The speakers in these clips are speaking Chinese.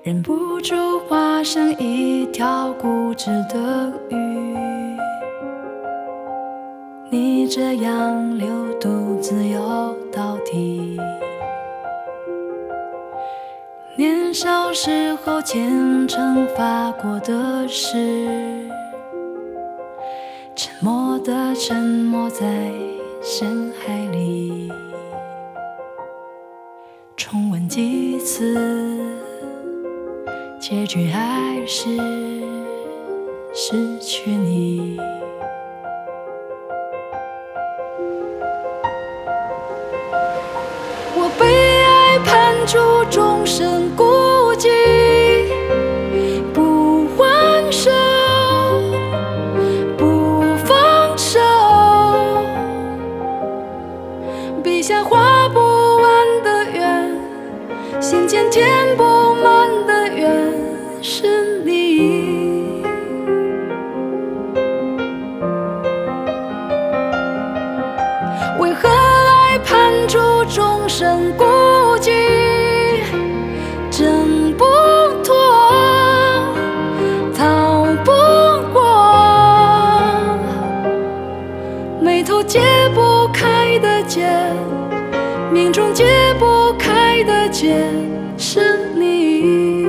忍不住化成一条固执的鱼。你这样流独自游到底，年少时候虔诚发过的誓，沉默地沉没在深海里。重温几次，结局还是失去你。我被爱判处终身孤寂，不还手，不放手，笔下画不完的圆，心间填不满的缘是你。为何爱判处终身孤寂，挣不脱，逃不过，眉头解不开的结，命中解不开的结是你。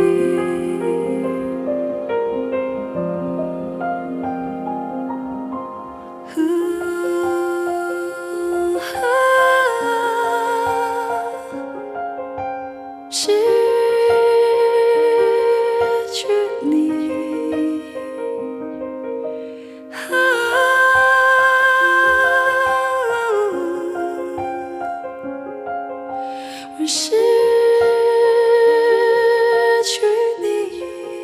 失去你，我失去你。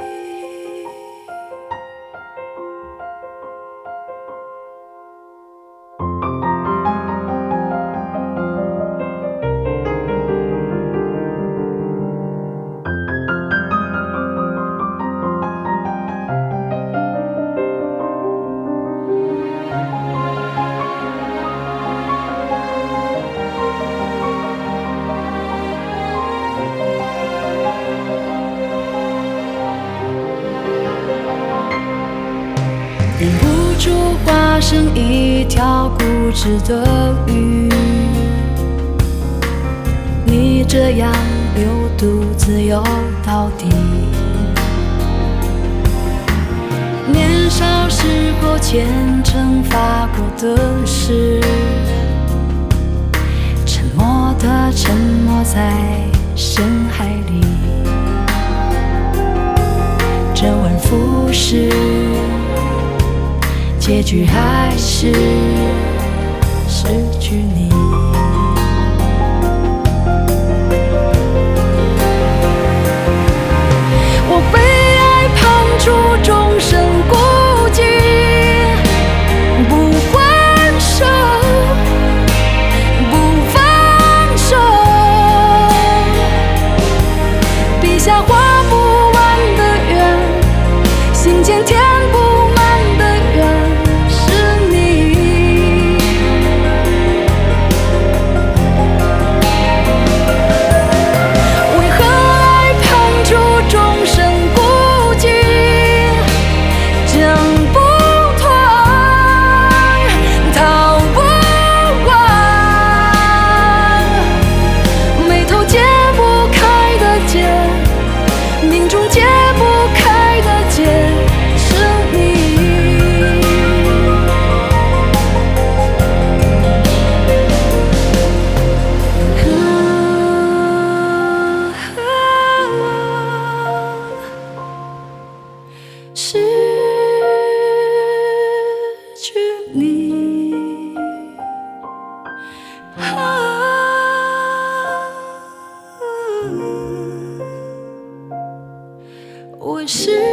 忍不住化成一条固执的鱼，你这样流独自游到底。年少时候虔诚发过的誓，沉默地沉没在深海里。周而复始，结局还是失去你。我被爱判处终身孤寂，不还手，不放手，笔下画不完的圆，心间填不满的缘是你。为何爱判处终身孤寂，挣不脱，逃不过，眉头解不开的结，命中解不开的结是你。失去你，我失